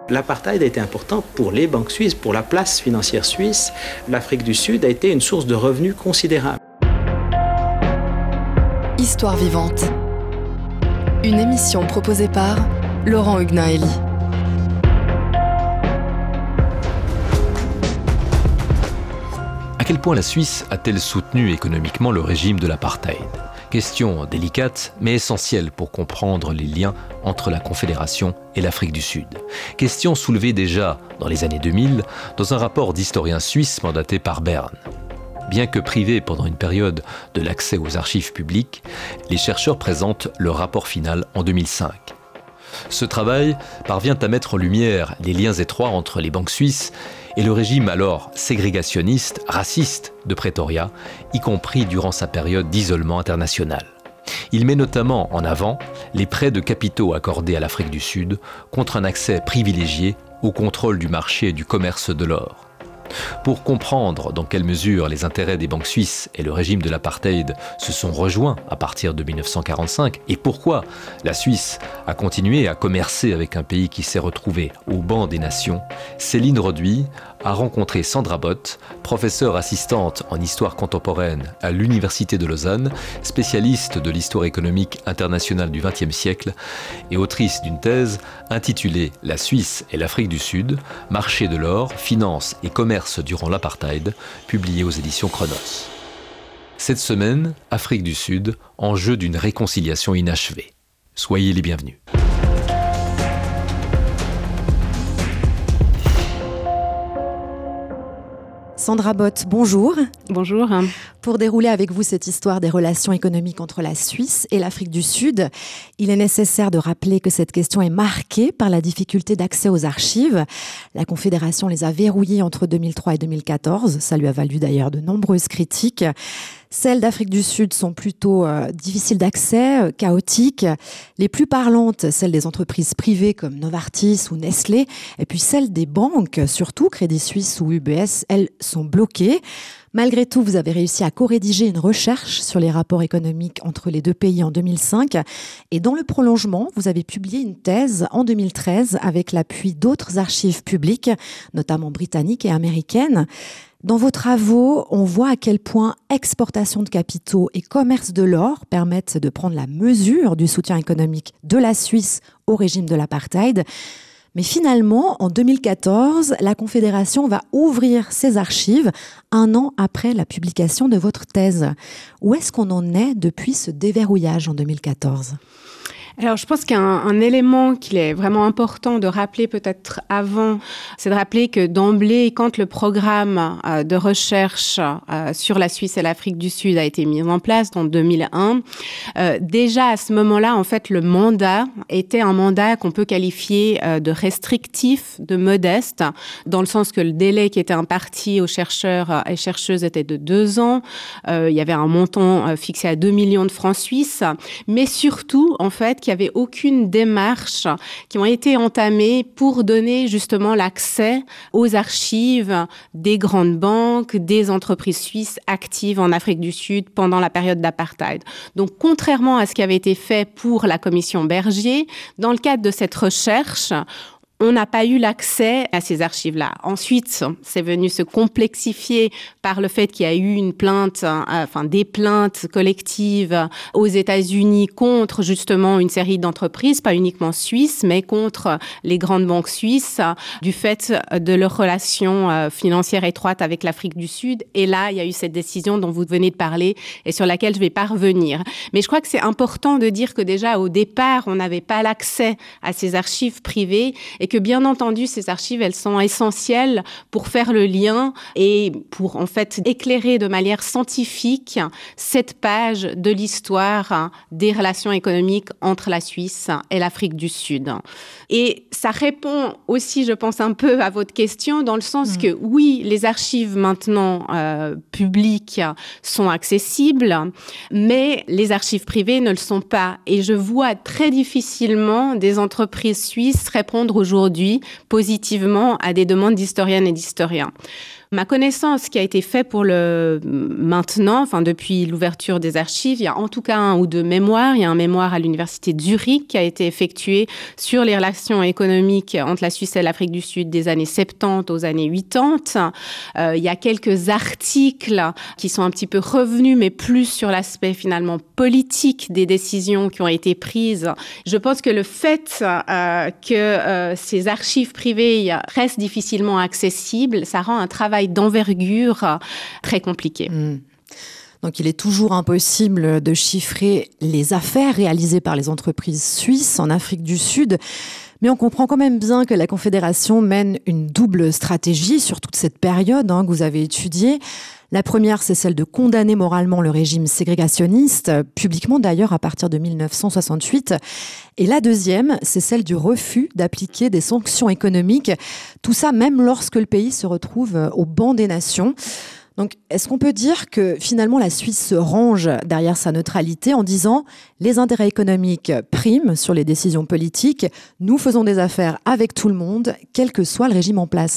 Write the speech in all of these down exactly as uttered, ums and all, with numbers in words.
L'apartheid a été important pour les banques suisses, pour la place financière suisse. L'Afrique du Sud a été une source de revenus considérable. Histoire vivante. Une émission proposée par Laurent Huguenin-Héli. À quel point la Suisse a-t-elle soutenu économiquement le régime de l'apartheid ? Question délicate, mais essentielle pour comprendre les liens entre la Confédération et l'Afrique du Sud. Question soulevée déjà dans les années deux mille dans un rapport d'historiens suisses mandaté par Berne. Bien que privés pendant une période de l'accès aux archives publiques, les chercheurs présentent leur rapport final en deux mille cinq. Ce travail parvient à mettre en lumière les liens étroits entre les banques suisses et le régime alors ségrégationniste, raciste de Pretoria, y compris durant sa période d'isolement international. Il met notamment en avant les prêts de capitaux accordés à l'Afrique du Sud contre un accès privilégié au contrôle du marché et du commerce de l'or. Pour comprendre dans quelle mesure les intérêts des banques suisses et le régime de l'apartheid se sont rejoints à partir de dix-neuf cent quarante-cinq et pourquoi la Suisse a continué à commercer avec un pays qui s'est retrouvé au banc des nations, Céline Roduit a rencontré Sandra Bott, professeure assistante en histoire contemporaine à l'Université de Lausanne, spécialiste de l'histoire économique internationale du vingtième siècle et autrice d'une thèse intitulée « La Suisse et l'Afrique du Sud, marché de l'or, finance et commerce durant l'apartheid », publiée aux éditions Chronos. Cette semaine, Afrique du Sud, enjeu d'une réconciliation inachevée. Soyez les bienvenus. Sandra Bott, bonjour. Bonjour. Pour dérouler avec vous cette histoire des relations économiques entre la Suisse et l'Afrique du Sud, il est nécessaire de rappeler que cette question est marquée par la difficulté d'accès aux archives. La Confédération les a verrouillées entre deux mille trois et deux mille quatorze. Ça lui a valu d'ailleurs de nombreuses critiques. Celles d'Afrique du Sud sont plutôt euh, difficiles d'accès, euh, chaotiques. Les plus parlantes, celles des entreprises privées comme Novartis ou Nestlé. Et puis celles des banques, surtout Crédit Suisse ou U B S, elles sont bloquées. Malgré tout, vous avez réussi à co-rédiger une recherche sur les rapports économiques entre les deux pays en deux mille cinq. Et dans le prolongement, vous avez publié une thèse en deux mille treize avec l'appui d'autres archives publiques, notamment britanniques et américaines. Dans vos travaux, on voit à quel point exportation de capitaux et commerce de l'or permettent de prendre la mesure du soutien économique de la Suisse au régime de l'apartheid. Mais finalement, en deux mille quatorze, la Confédération va ouvrir ses archives un an après la publication de votre thèse. Où est-ce qu'on en est depuis ce déverrouillage en deux mille quatorze ? Alors, je pense qu'un un élément qu'il est vraiment important de rappeler peut-être avant, c'est de rappeler que d'emblée, quand le programme euh, de recherche euh, sur la Suisse et l'Afrique du Sud a été mis en place en deux mille un, euh, déjà à ce moment-là, en fait, le mandat était un mandat qu'on peut qualifier euh, de restrictif, de modeste, dans le sens que le délai qui était imparti aux chercheurs et chercheuses était de deux ans. Euh, il y avait un montant euh, fixé à deux millions de francs suisses, mais surtout, en fait, qu'il n'y avait aucune démarche qui ont été entamées pour donner justement l'accès aux archives des grandes banques, des entreprises suisses actives en Afrique du Sud pendant la période d'apartheid. Donc, contrairement à ce qui avait été fait pour la commission Bergier, dans le cadre de cette recherche, on n'a pas eu l'accès à ces archives-là. Ensuite, c'est venu se complexifier par le fait qu'il y a eu une plainte, euh, enfin des plaintes collectives aux États-Unis contre justement une série d'entreprises, pas uniquement suisses, mais contre les grandes banques suisses, du fait de leurs relations euh, financières étroites avec l'Afrique du Sud. Et là, il y a eu cette décision dont vous venez de parler et sur laquelle je vais pas revenir. Mais je crois que c'est important de dire que déjà au départ, on n'avait pas l'accès à ces archives privées et que bien entendu, ces archives, elles sont essentielles pour faire le lien et pour en fait éclairer de manière scientifique cette page de l'histoire des relations économiques entre la Suisse et l'Afrique du Sud. Et ça répond aussi, je pense, un peu à votre question dans le sens mmh. que oui, les archives maintenant euh, publiques sont accessibles, mais les archives privées ne le sont pas. Et je vois très difficilement des entreprises suisses répondre aujourd'hui positivement à des demandes d'historiennes et d'historiens. Ma connaissance, ce qui a été fait pour le maintenant, enfin depuis l'ouverture des archives, il y a en tout cas un ou deux mémoires. Il y a un mémoire à l'université de Zurich qui a été effectué sur les relations économiques entre la Suisse et l'Afrique du Sud des années soixante-dix aux années quatre-vingt-dix. Euh, il y a quelques articles qui sont un petit peu revenus, mais plus sur l'aspect finalement politique des décisions qui ont été prises. Je pense que le fait euh, que euh, ces archives privées restent difficilement accessibles, ça rend un travail d'envergure très compliqué. Mmh. Donc il est toujours impossible de chiffrer les affaires réalisées par les entreprises suisses en Afrique du Sud. Mais on comprend quand même bien que la Confédération mène une double stratégie sur toute cette période hein, que vous avez étudiée. La première, c'est celle de condamner moralement le régime ségrégationniste, publiquement d'ailleurs à partir de mille neuf cent soixante-huit. Et la deuxième, c'est celle du refus d'appliquer des sanctions économiques. Tout ça même lorsque le pays se retrouve au banc des nations. Donc, est-ce qu'on peut dire que finalement la Suisse se range derrière sa neutralité en disant les intérêts économiques priment sur les décisions politiques, nous faisons des affaires avec tout le monde, quel que soit le régime en place ?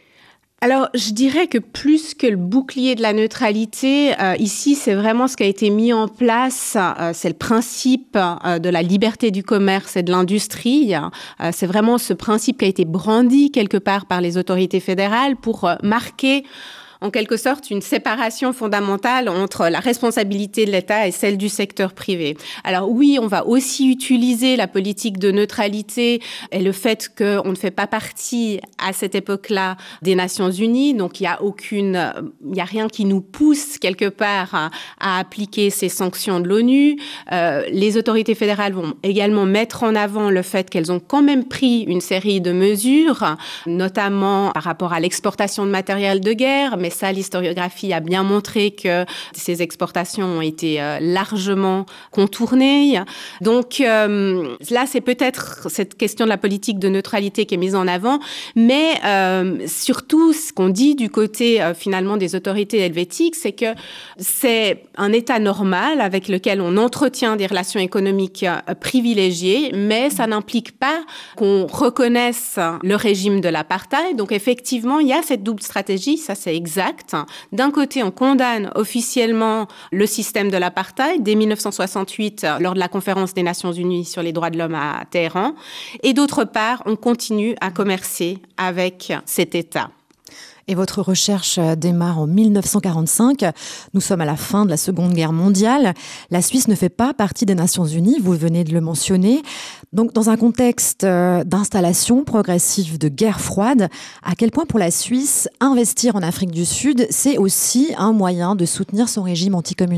Alors, je dirais que plus que le bouclier de la neutralité, euh, ici, c'est vraiment ce qui a été mis en place. Euh, c'est le principe euh, de la liberté du commerce et de l'industrie. Euh, c'est vraiment ce principe qui a été brandi quelque part par les autorités fédérales pour euh, marquer en quelque sorte une séparation fondamentale entre la responsabilité de l'État et celle du secteur privé. Alors oui, on va aussi utiliser la politique de neutralité et le fait qu'on ne fait pas partie à cette époque-là des Nations Unies, donc il y a aucune, il y a rien qui nous pousse quelque part à, à appliquer ces sanctions de l'ONU. Euh, les autorités fédérales vont également mettre en avant le fait qu'elles ont quand même pris une série de mesures, notamment par rapport à l'exportation de matériel de guerre, mais ça, l'historiographie a bien montré que ces exportations ont été euh, largement contournées. Donc euh, là, c'est peut-être cette question de la politique de neutralité qui est mise en avant, mais euh, surtout, ce qu'on dit du côté euh, finalement des autorités helvétiques, c'est que c'est un État normal avec lequel on entretient des relations économiques euh, privilégiées, mais ça n'implique pas qu'on reconnaisse le régime de l'apartheid. Donc effectivement, il y a cette double stratégie, ça c'est exact. D'un côté, on condamne officiellement le système de l'apartheid dès mille neuf cent soixante-huit lors de la conférence des Nations Unies sur les droits de l'homme à Téhéran. Et d'autre part, on continue à commercer avec cet État. Et votre recherche démarre en mille neuf cent quarante-cinq. Nous sommes à la fin de la Seconde Guerre mondiale. La Suisse ne fait pas partie des Nations Unies, vous venez de le mentionner. Donc, dans un contexte d'installation progressive de guerre froide, à quel point pour la Suisse, investir en Afrique du Sud, c'est aussi un moyen de soutenir son régime anticommuniste ?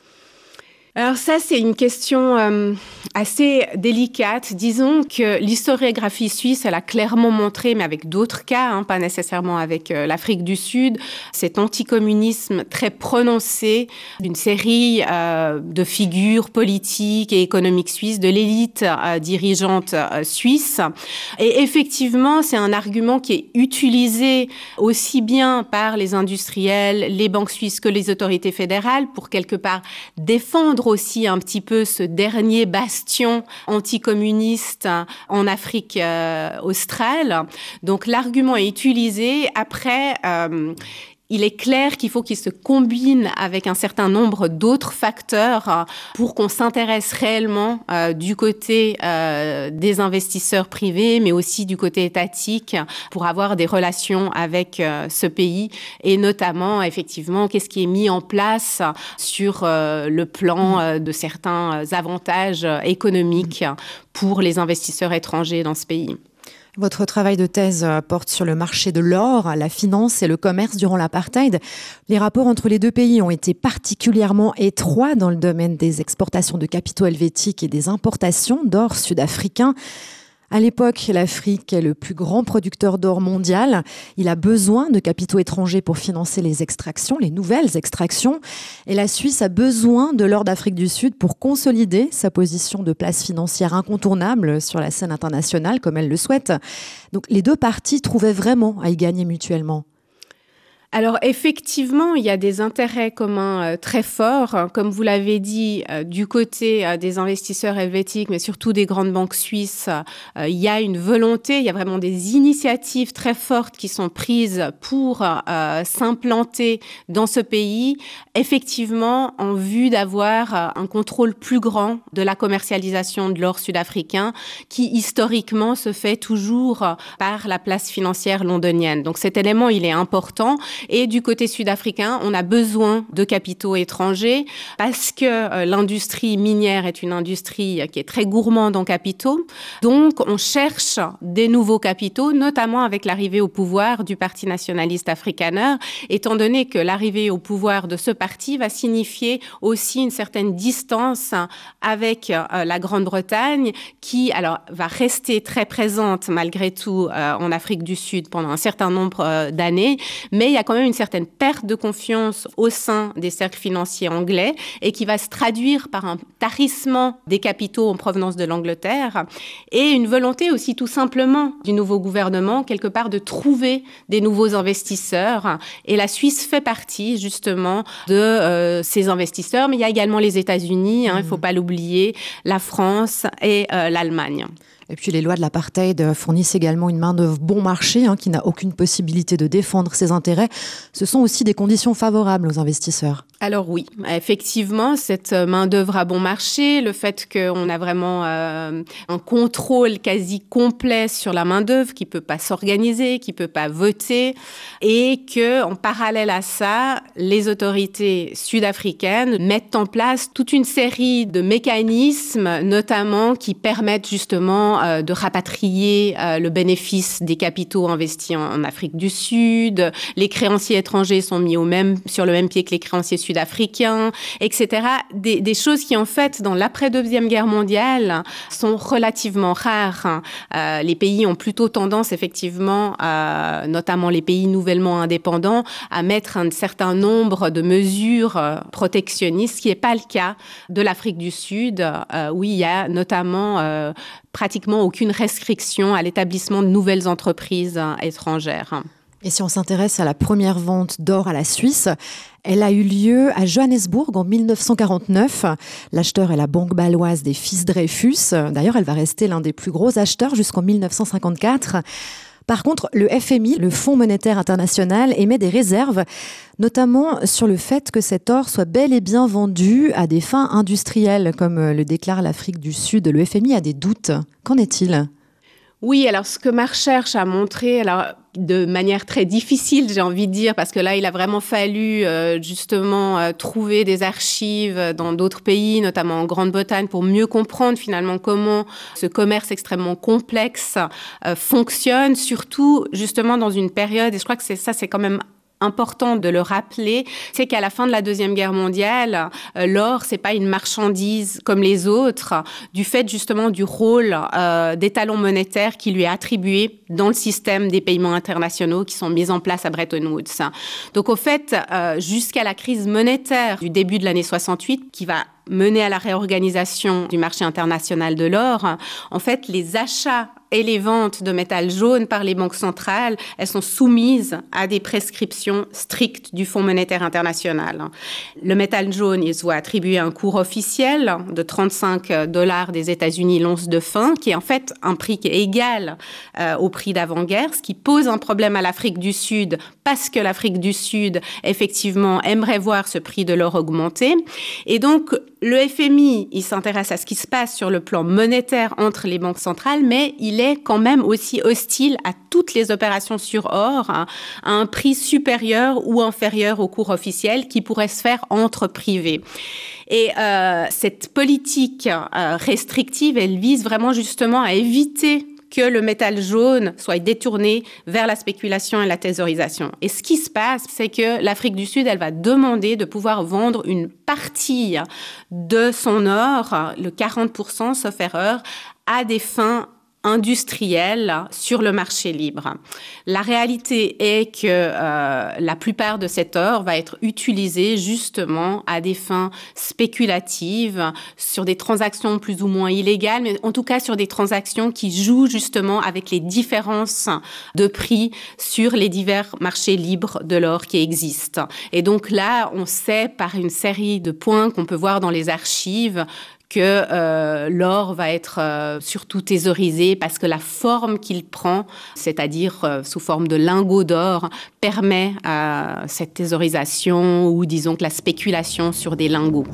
Alors ça, c'est une question euh, assez délicate. Disons que l'historiographie suisse, elle a clairement montré, mais avec d'autres cas, hein, pas nécessairement avec euh, l'Afrique du Sud, cet anticommunisme très prononcé d'une série euh, de figures politiques et économiques suisses, de l'élite euh, dirigeante euh, suisse. Et effectivement, c'est un argument qui est utilisé aussi bien par les industriels, les banques suisses que les autorités fédérales pour quelque part défendre aussi un petit peu ce dernier bastion anticommuniste en Afrique euh, australe. Donc l'argument est utilisé. Après, euh, il est clair qu'il faut qu'il se combine avec un certain nombre d'autres facteurs pour qu'on s'intéresse réellement euh, du côté euh, des investisseurs privés, mais aussi du côté étatique, pour avoir des relations avec euh, ce pays. Et notamment, effectivement, qu'est-ce qui est mis en place sur euh, le plan euh, de certains avantages économiques pour les investisseurs étrangers dans ce pays. Votre travail de thèse porte sur le marché de l'or, la finance et le commerce durant l'apartheid. Les rapports entre les deux pays ont été particulièrement étroits dans le domaine des exportations de capitaux helvétiques et des importations d'or sud-africain. À l'époque, l'Afrique est le plus grand producteur d'or mondial. Il a besoin de capitaux étrangers pour financer les extractions, les nouvelles extractions. Et la Suisse a besoin de l'or d'Afrique du Sud pour consolider sa position de place financière incontournable sur la scène internationale, comme elle le souhaite. Donc les deux parties trouvaient vraiment à y gagner mutuellement. Alors effectivement, il y a des intérêts communs euh, très forts, comme vous l'avez dit, euh, du côté euh, des investisseurs helvétiques, mais surtout des grandes banques suisses. Euh, il y a une volonté, il y a vraiment des initiatives très fortes qui sont prises pour euh, s'implanter dans ce pays, effectivement en vue d'avoir euh, un contrôle plus grand de la commercialisation de l'or sud-africain, qui historiquement se fait toujours euh, par la place financière londonienne. Donc cet élément, il est important. Et du côté sud-africain, on a besoin de capitaux étrangers parce que euh, l'industrie minière est une industrie qui est très gourmande en capitaux. Donc, on cherche des nouveaux capitaux, notamment avec l'arrivée au pouvoir du Parti nationaliste afrikaner, étant donné que l'arrivée au pouvoir de ce parti va signifier aussi une certaine distance avec euh, la Grande-Bretagne, qui alors va rester très présente malgré tout euh, en Afrique du Sud pendant un certain nombre euh, d'années, mais il y a quand même une certaine perte de confiance au sein des cercles financiers anglais et qui va se traduire par un tarissement des capitaux en provenance de l'Angleterre et une volonté aussi tout simplement du nouveau gouvernement quelque part de trouver des nouveaux investisseurs. Et la Suisse fait partie justement de euh, ces investisseurs, mais il y a également les États-Unis, hein, mmh. il ne faut pas l'oublier, la France et euh, l'Allemagne. Et puis les lois de l'apartheid fournissent également une main-d'œuvre bon marché hein, qui n'a aucune possibilité de défendre ses intérêts. Ce sont aussi des conditions favorables aux investisseurs. Alors oui, effectivement, cette main-d'œuvre à bon marché, le fait qu'on a vraiment euh, un contrôle quasi complet sur la main-d'œuvre qui ne peut pas s'organiser, qui ne peut pas voter, et qu'en parallèle à ça, les autorités sud-africaines mettent en place toute une série de mécanismes, notamment qui permettent justement euh, de rapatrier euh, le bénéfice des capitaux investis en, en Afrique du Sud. Les créanciers étrangers sont mis au même, sur le même pied que les créanciers sud-africains, et cetera. Des, des choses qui, en fait, dans l'après-deuxième guerre mondiale, sont relativement rares. Euh, les pays ont plutôt tendance, effectivement, euh, notamment les pays nouvellement indépendants, à mettre un certain nombre de mesures euh, protectionnistes, ce qui n'est pas le cas de l'Afrique du Sud, euh, où il y a notamment euh, pratiquement aucune restriction à l'établissement de nouvelles entreprises euh, étrangères. Et si on s'intéresse à la première vente d'or à la Suisse, elle a eu lieu à Johannesburg en mille neuf cent quarante-neuf. L'acheteur est la banque bâloise des fils Dreyfus. D'ailleurs, elle va rester l'un des plus gros acheteurs jusqu'en mille neuf cent cinquante-quatre. Par contre, le F M I, le Fonds monétaire international, émet des réserves, notamment sur le fait que cet or soit bel et bien vendu à des fins industrielles, comme le déclare l'Afrique du Sud. Le F M I a des doutes. Qu'en est-il ? Oui, alors ce que ma recherche a montré, alors de manière très difficile, j'ai envie de dire, parce que là, il a vraiment fallu euh, justement euh, trouver des archives dans d'autres pays, notamment en Grande-Bretagne, pour mieux comprendre finalement comment ce commerce extrêmement complexe euh, fonctionne, surtout justement dans une période, et je crois que c'est ça, c'est quand même important de le rappeler, c'est qu'à la fin de la Deuxième Guerre mondiale, euh, l'or, c'est pas une marchandise comme les autres, du fait justement du rôle euh, d'étalon monétaire qui lui est attribué dans le système des paiements internationaux qui sont mis en place à Bretton Woods. Donc au fait, euh, jusqu'à la crise monétaire du début de l'année soixante-huit, qui va mener à la réorganisation du marché international de l'or, en fait, les achats et les ventes de métal jaune par les banques centrales, elles sont soumises à des prescriptions strictes du Fonds monétaire international. Le métal jaune, il se voit attribuer un cours officiel de trente-cinq dollars des États-Unis l'once de fin, qui est en fait un prix qui est égal euh, au prix d'avant-guerre, ce qui pose un problème à l'Afrique du Sud, parce que l'Afrique du Sud, effectivement, aimerait voir ce prix de l'or augmenter. Et donc, le F M I, il s'intéresse à ce qui se passe sur le plan monétaire entre les banques centrales, mais il est quand même aussi hostile à toutes les opérations sur or, hein, à un prix supérieur ou inférieur au cours officiel qui pourrait se faire entre privés. Et euh, cette politique euh, restrictive, elle vise vraiment justement à éviter que le métal jaune soit détourné vers la spéculation et la thésaurisation. Et ce qui se passe, c'est que l'Afrique du Sud, elle va demander de pouvoir vendre une partie de son or, le quarante pour cent, sauf erreur, à des fins industriels sur le marché libre. La réalité est que euh, la plupart de cet or va être utilisé justement à des fins spéculatives, sur des transactions plus ou moins illégales, mais en tout cas sur des transactions qui jouent justement avec les différences de prix sur les divers marchés libres de l'or qui existent. Et donc là, on sait par une série de points qu'on peut voir dans les archives que euh, l'or va être euh, surtout thésaurisé parce que la forme qu'il prend, c'est-à-dire euh, sous forme de lingots d'or, permet euh, cette thésaurisation ou disons que la spéculation sur des lingots.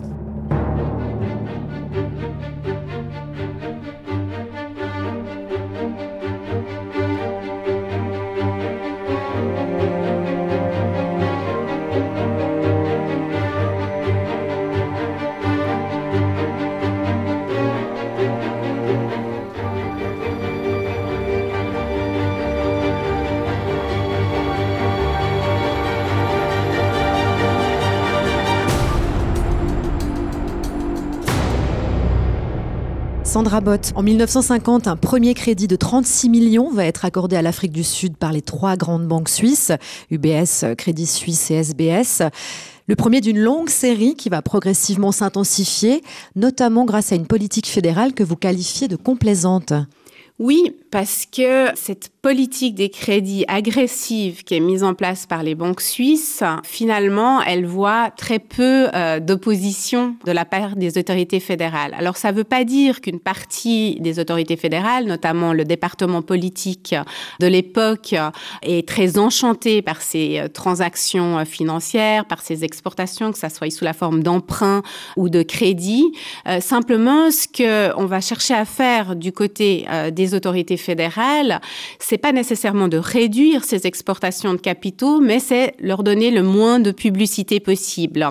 Sandra Bott, en mille neuf cent cinquante, un premier crédit de trente-six millions va être accordé à l'Afrique du Sud par les trois grandes banques suisses, U B S, Crédit Suisse et S B S. Le premier d'une longue série qui va progressivement s'intensifier, notamment grâce à une politique fédérale que vous qualifiez de complaisante. Oui, parce que cette politique des crédits agressive qui est mise en place par les banques suisses, finalement, elle voit très peu euh, d'opposition de la part des autorités fédérales. Alors, ça ne veut pas dire qu'une partie des autorités fédérales, notamment le département politique de l'époque, est très enchantée par ces transactions financières, par ces exportations, que ça soit sous la forme d'emprunts ou de crédits. Euh, simplement, ce qu'on va chercher à faire du côté euh, des autorités fédérales, c'est pas nécessairement de réduire ces exportations de capitaux, mais c'est leur donner le moins de publicité possible.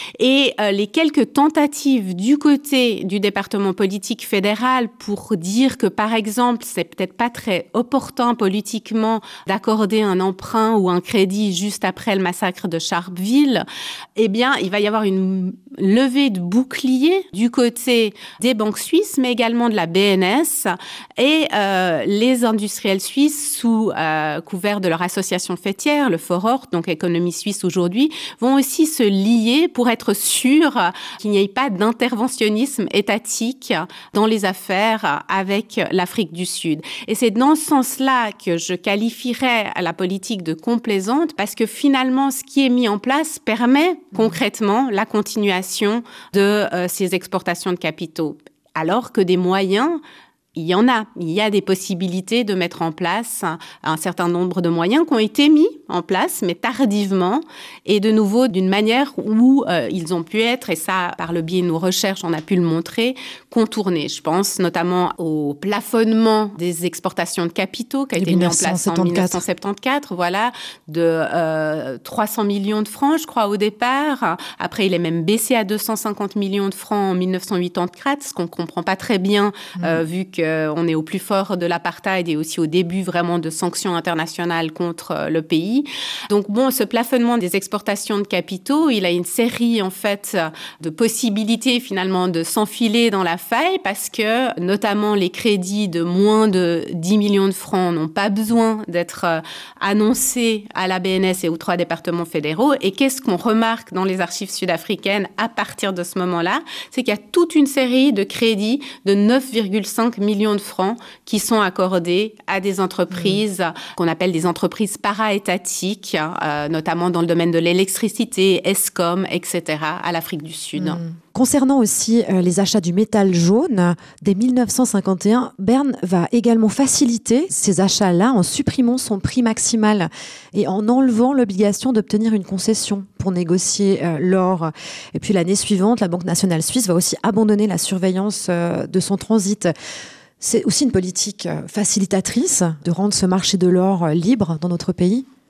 Et euh, les quelques tentatives du côté du département politique fédéral pour dire que, par exemple, c'est peut-être pas très opportun politiquement d'accorder un emprunt ou un crédit juste après le massacre de Sharpeville, eh bien, il va y avoir une levée de bouclier du côté des banques suisses, mais également de la B N S et euh, les industriels suisses sous euh, couvert de leur association fêtière, le Forort, donc Économie Suisse aujourd'hui, vont aussi se lier pour être sûrs qu'il n'y ait pas d'interventionnisme étatique dans les affaires avec l'Afrique du Sud. Et c'est dans ce sens-là que je qualifierais la politique de complaisante, parce que finalement, ce qui est mis en place permet concrètement la continuation de euh, ces exportations de capitaux, alors que des moyens, il y en a. Il y a des possibilités de mettre en place un, un certain nombre de moyens qui ont été mis en place, mais tardivement, et de nouveau d'une manière où euh, ils ont pu être, et ça, par le biais de nos recherches, on a pu le montrer, contournés. Je pense notamment au plafonnement des exportations de capitaux qui a été mis en place en mille neuf cent soixante-quatorze, voilà, de euh, trois cents millions de francs, je crois, au départ. Après, il est même baissé à deux cent cinquante millions de francs en mille neuf cent quatre-vingt-quatorze, ce qu'on ne comprend pas très bien, mmh. euh, vu que on est au plus fort de l'apartheid et aussi au début vraiment de sanctions internationales contre le pays. Donc bon, ce plafonnement des exportations de capitaux, il a une série en fait de possibilités finalement de s'enfiler dans la faille parce que notamment les crédits de moins de dix millions de francs n'ont pas besoin d'être annoncés à la B N S et aux trois départements fédéraux. Et qu'est-ce qu'on remarque dans les archives sud-africaines à partir de ce moment-là? C'est qu'il y a toute une série de crédits de neuf virgule cinq millions de francs qui sont accordés à des entreprises mmh. qu'on appelle des entreprises para-étatiques, euh, notamment dans le domaine de l'électricité, Eskom, et cetera, à l'Afrique du Sud. Mmh. Concernant aussi euh, les achats du métal jaune, dès mille neuf cent cinquante et un, Bern va également faciliter ces achats-là en supprimant son prix maximal et en enlevant l'obligation d'obtenir une concession pour négocier euh, l'or. Et puis l'année suivante, la Banque nationale suisse va aussi abandonner la surveillance euh, de son transit. C'est aussi une politique facilitatrice de rendre ce marché de l'or libre dans notre pays ?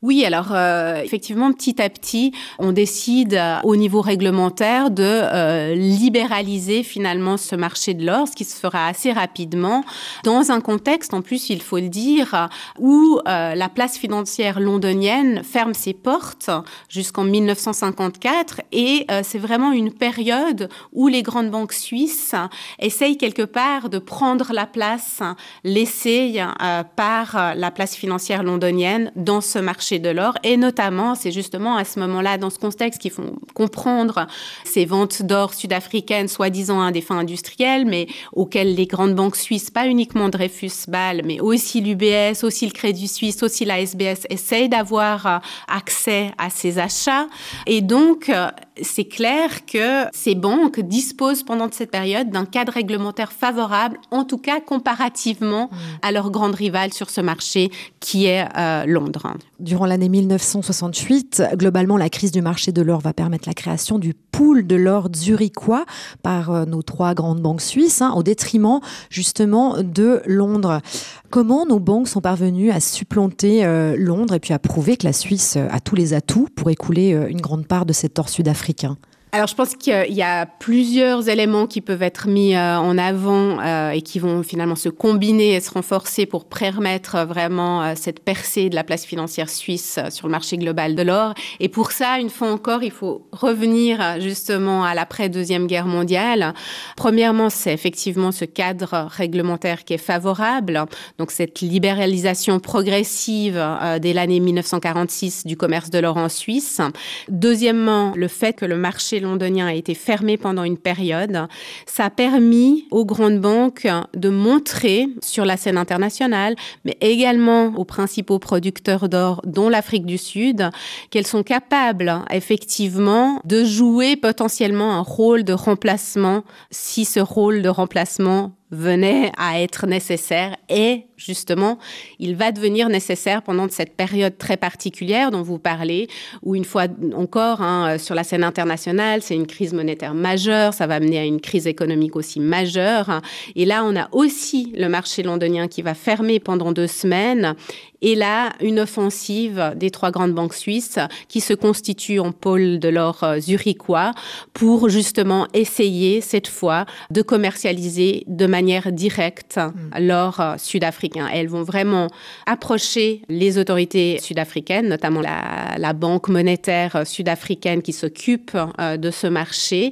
Oui, alors euh, effectivement, petit à petit, on décide euh, au niveau réglementaire de euh, libéraliser finalement ce marché de l'or, ce qui se fera assez rapidement, dans un contexte, en plus, il faut le dire, où euh, la place financière londonienne ferme ses portes jusqu'en mille neuf cent cinquante-quatre, et euh, c'est vraiment une période où les grandes banques suisses essayent quelque part de prendre la place laissée euh, par la place financière londonienne dans ce marché de l'or, et notamment, c'est justement à ce moment-là, dans ce contexte, qu'ils font comprendre ces ventes d'or sud-africaines, soi-disant à des fins industrielles, mais auxquelles les grandes banques suisses, pas uniquement Dreyfus-Bâle, mais aussi l'U B S, aussi le Crédit Suisse, aussi la S B S, essayent d'avoir accès à ces achats. Et donc, c'est clair que ces banques disposent pendant cette période d'un cadre réglementaire favorable, en tout cas comparativement mmh. à leur grande rivale sur ce marché qui est euh, Londres. Durant l'année mille neuf cent soixante-huit, globalement, la crise du marché de l'or va permettre la création du pool de l'or zurichois par euh, nos trois grandes banques suisses, hein, au détriment justement de Londres. Comment nos banques sont parvenues à supplanter euh, Londres et puis à prouver que la Suisse a tous les atouts pour écouler euh, une grande part de cet or sud-africain ? Alors, je pense qu'il y a plusieurs éléments qui peuvent être mis euh, en avant euh, et qui vont finalement se combiner et se renforcer pour permettre euh, vraiment euh, cette percée de la place financière suisse euh, sur le marché global de l'or. Et pour ça, une fois encore, il faut revenir euh, justement à l'après-deuxième guerre mondiale. Premièrement, c'est effectivement ce cadre réglementaire qui est favorable, donc cette libéralisation progressive euh, dès l'année mille neuf cent quarante-six du commerce de l'or en Suisse. Deuxièmement, le fait que le marché londonien a été fermé pendant une période, ça a permis aux grandes banques de montrer sur la scène internationale, mais également aux principaux producteurs d'or, dont l'Afrique du Sud, qu'elles sont capables effectivement de jouer potentiellement un rôle de remplacement si ce rôle de remplacement venait à être nécessaire. Et justement, il va devenir nécessaire pendant cette période très particulière dont vous parlez, où une fois encore, hein, sur la scène internationale, c'est une crise monétaire majeure, ça va mener à une crise économique aussi majeure. Et là, on a aussi le marché londonien qui va fermer pendant deux semaines. Et là, une offensive des trois grandes banques suisses qui se constituent en pôle de l'or zurichois pour justement essayer, cette fois, de commercialiser de manière directe l'or sud-africain. Elles vont vraiment approcher les autorités sud-africaines, notamment la, la banque monétaire sud-africaine qui s'occupe euh, de ce marché.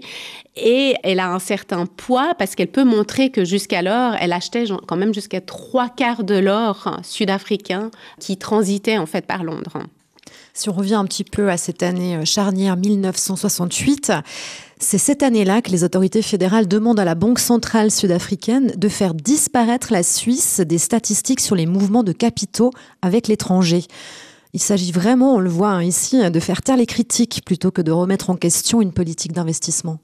Et elle a un certain poids parce qu'elle peut montrer que jusqu'alors, elle achetait quand même jusqu'à trois quarts de l'or sud-africain qui transitait en fait par Londres. Si on revient un petit peu à cette année charnière mille neuf cent soixante-huit, c'est cette année-là que les autorités fédérales demandent à la Banque centrale sud-africaine de faire disparaître la Suisse des statistiques sur les mouvements de capitaux avec l'étranger. Il s'agit vraiment, on le voit ici, de faire taire les critiques plutôt que de remettre en question une politique d'investissement.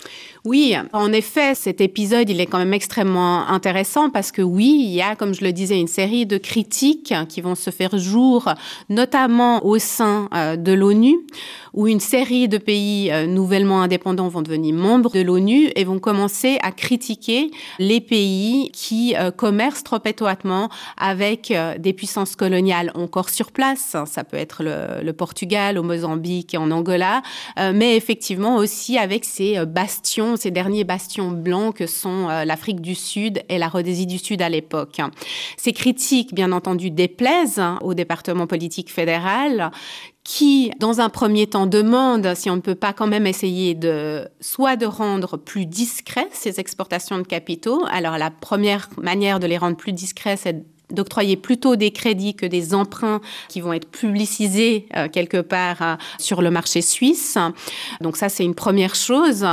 Oui, en effet, cet épisode, il est quand même extrêmement intéressant parce que oui, il y a, comme je le disais, une série de critiques qui vont se faire jour, notamment au sein euh, de l'ONU, où une série de pays euh, nouvellement indépendants vont devenir membres de l'ONU et vont commencer à critiquer les pays qui euh, commercent trop étroitement avec euh, des puissances coloniales encore sur place. Ça peut être le, le Portugal, au Mozambique et en Angola, euh, mais effectivement aussi avec ces bastions, ces derniers bastions blancs que sont euh, l'Afrique du Sud et la Rhodésie du Sud à l'époque. Ces critiques, bien entendu, déplaisent hein, au département politique fédéral qui, dans un premier temps, demande si on ne peut pas quand même essayer de, soit de rendre plus discrets ces exportations de capitaux. Alors, la première manière de les rendre plus discrets, c'est d'octroyer plutôt des crédits que des emprunts qui vont être publicisés euh, quelque part euh, sur le marché suisse. Donc ça, c'est une première chose.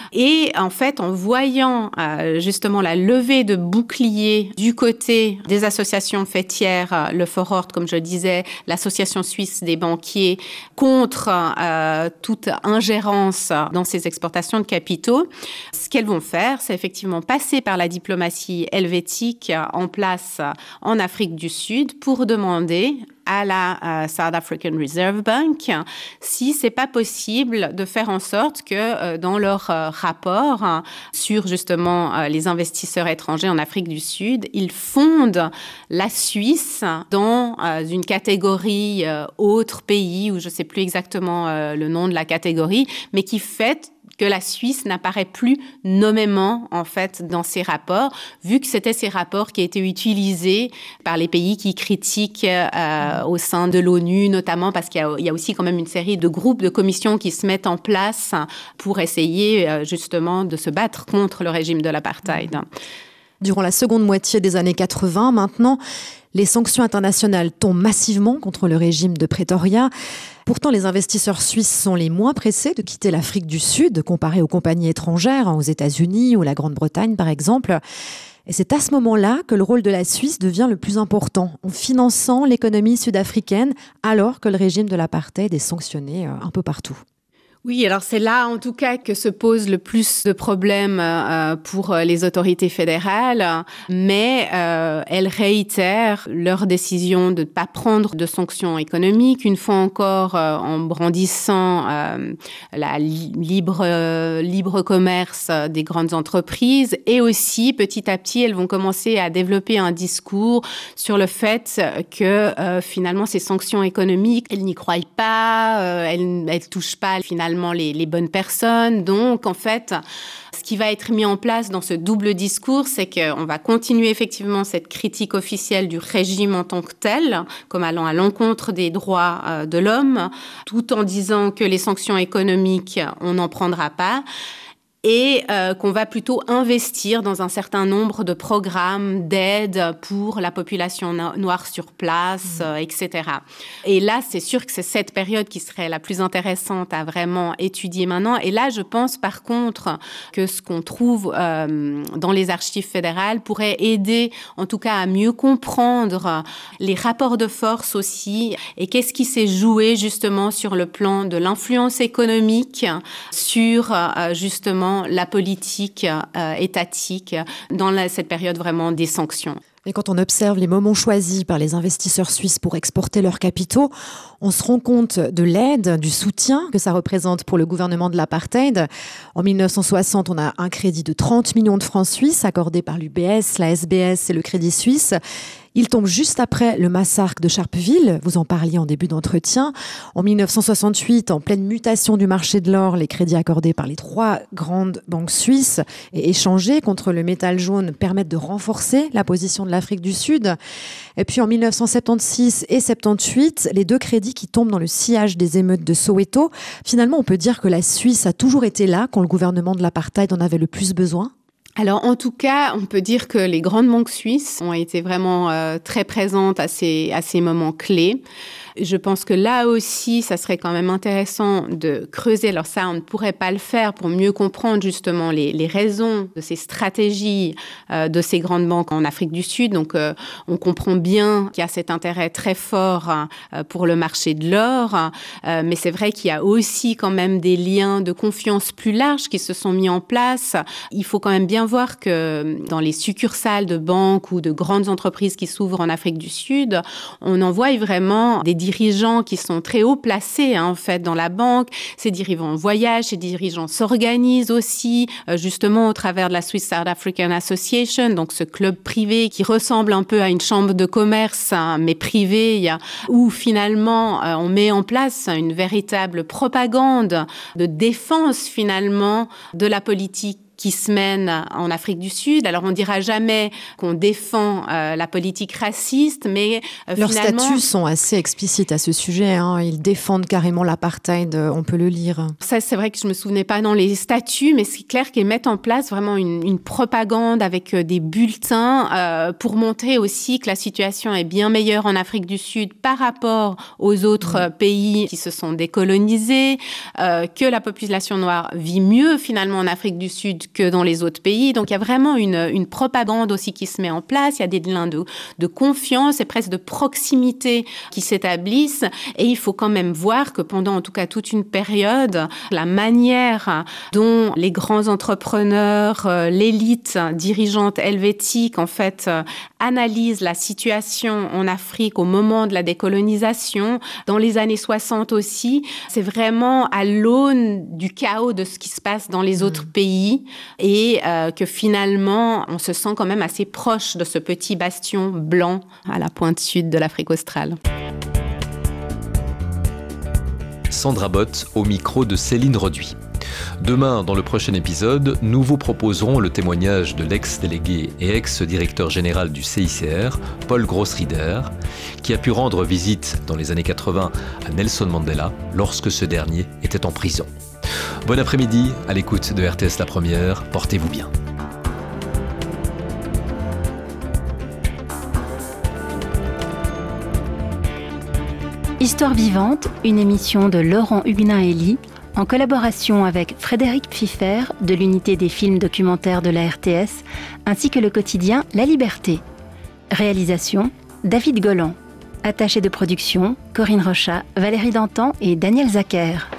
Et en fait, en voyant euh, justement la levée de boucliers du côté des associations faîtières, euh, le Forort, comme je disais, l'Association suisse des banquiers, contre euh, toute ingérence dans ces exportations de capitaux, ce qu'elles vont faire, c'est effectivement passer par la diplomatie helvétique en place en en Afrique du Sud pour demander à la euh, South African Reserve Bank si c'est pas possible de faire en sorte que euh, dans leur euh, rapport euh, sur justement euh, les investisseurs étrangers en Afrique du Sud, ils fondent la Suisse dans euh, une catégorie euh, autre pays, ou je sais plus exactement euh, le nom de la catégorie, mais qui fait que la Suisse n'apparaît plus nommément, en fait, dans ces rapports, vu que c'était ces rapports qui étaient utilisés par les pays qui critiquent euh, au sein de l'ONU, notamment parce qu'il y a, il y a aussi quand même une série de groupes, de commissions qui se mettent en place pour essayer, euh, justement, de se battre contre le régime de l'apartheid. Durant la seconde moitié des années quatre-vingts, maintenant, les sanctions internationales tombent massivement contre le régime de Pretoria. Pourtant, les investisseurs suisses sont les moins pressés de quitter l'Afrique du Sud, comparés aux compagnies étrangères, aux États-Unis ou la Grande-Bretagne, par exemple. Et c'est à ce moment-là que le rôle de la Suisse devient le plus important, en finançant l'économie sud-africaine, alors que le régime de l'apartheid est sanctionné un peu partout. Oui, alors c'est là en tout cas que se pose le plus de problèmes euh, pour les autorités fédérales, mais euh, elles réitèrent leur décision de ne pas prendre de sanctions économiques, une fois encore euh, en brandissant euh, la li- libre, euh, libre commerce des grandes entreprises, et aussi petit à petit elles vont commencer à développer un discours sur le fait que euh, finalement ces sanctions économiques, elles n'y croient pas, euh, elles ne touchent pas finalement Les, les bonnes personnes. Donc, en fait, ce qui va être mis en place dans ce double discours, c'est qu'on va continuer effectivement cette critique officielle du régime en tant que tel, comme allant à l'encontre des droits euh, de l'homme, tout en disant que les sanctions économiques, on n'en prendra pas. Et euh, qu'on va plutôt investir dans un certain nombre de programmes d'aide pour la population no- noire sur place, euh, et cetera. Et là, c'est sûr que c'est cette période qui serait la plus intéressante à vraiment étudier maintenant. Et là, je pense par contre que ce qu'on trouve euh, dans les archives fédérales pourrait aider en tout cas à mieux comprendre les rapports de force aussi, et qu'est-ce qui s'est joué justement sur le plan de l'influence économique sur euh, justement la politique euh, étatique dans la, cette période vraiment des sanctions. Et quand on observe les moments choisis par les investisseurs suisses pour exporter leurs capitaux, on se rend compte de l'aide, du soutien que ça représente pour le gouvernement de l'apartheid. En mille neuf cent soixante, on a un crédit de trente millions de francs suisses accordé par l'U B S, la S B S et le Crédit Suisse. Il tombe juste après le massacre de Sharpeville, vous en parliez en début d'entretien. En mille neuf cent soixante-huit, en pleine mutation du marché de l'or, les crédits accordés par les trois grandes banques suisses et échangés contre le métal jaune permettent de renforcer la position de l'Afrique du Sud. Et puis en mille neuf cent soixante-seize et soixante-dix-huit, les deux crédits qui tombent dans le sillage des émeutes de Soweto, finalement on peut dire que la Suisse a toujours été là quand le gouvernement de l'apartheid en avait le plus besoin. Alors, en tout cas, on peut dire que les grandes banques suisses ont été vraiment euh, très présentes à ces, à ces moments clés. Je pense que là aussi, ça serait quand même intéressant de creuser. Alors ça, on ne pourrait pas le faire pour mieux comprendre justement les, les raisons de ces stratégies euh, de ces grandes banques en Afrique du Sud. Donc, euh, on comprend bien qu'il y a cet intérêt très fort euh, pour le marché de l'or. Euh, mais c'est vrai qu'il y a aussi quand même des liens de confiance plus larges qui se sont mis en place. Il faut quand même bien voir que dans les succursales de banques ou de grandes entreprises qui s'ouvrent en Afrique du Sud, on en voit vraiment des dirigeants qui sont très haut placés hein, en fait dans la banque. Ces dirigeants voyagent, ces dirigeants s'organisent aussi euh, justement au travers de la Swiss South African Association, donc ce club privé qui ressemble un peu à une chambre de commerce hein, mais privée, où finalement euh, on met en place une véritable propagande de défense finalement de la politique qui se mène en Afrique du Sud. Alors, on ne dira jamais qu'on défend euh, la politique raciste, mais euh, Leurs finalement... statuts sont assez explicites à ce sujet. Hein. Ils défendent carrément l'apartheid, on peut le lire. Ça, c'est vrai que je ne me souvenais pas dans les statuts, mais c'est clair qu'ils mettent en place vraiment une, une propagande avec des bulletins euh, pour montrer aussi que la situation est bien meilleure en Afrique du Sud par rapport aux autres mmh. pays qui se sont décolonisés, euh, que la population noire vit mieux finalement en Afrique du Sud que dans les autres pays. Donc il y a vraiment une, une propagande aussi qui se met en place. Il y a des liens de, de confiance et presque de proximité qui s'établissent. Et il faut quand même voir que pendant en tout cas toute une période, la manière dont les grands entrepreneurs, l'élite dirigeante helvétique en fait analyse la situation en Afrique au moment de la décolonisation, dans les années soixante aussi, c'est vraiment à l'aune du chaos de ce qui se passe dans les autres pays et euh, que finalement, on se sent quand même assez proche de ce petit bastion blanc à la pointe sud de l'Afrique australe. Sandra Bott au micro de Céline Roduit. Demain, dans le prochain épisode, nous vous proposerons le témoignage de l'ex-délégué et ex-directeur général du C I C R, Paul Grossrieder, qui a pu rendre visite dans les années quatre-vingts à Nelson Mandela lorsque ce dernier était en prison. Bon après-midi, à l'écoute de R T S La Première, portez-vous bien. Histoire vivante, une émission de Laurent Huguenin-Elie, en collaboration avec Frédéric Pfiffer de l'unité des films documentaires de la R T S, ainsi que le quotidien La Liberté. Réalisation, David Golan. Attaché de production, Corinne Rochat, Valérie Dantan et Daniel Zacher.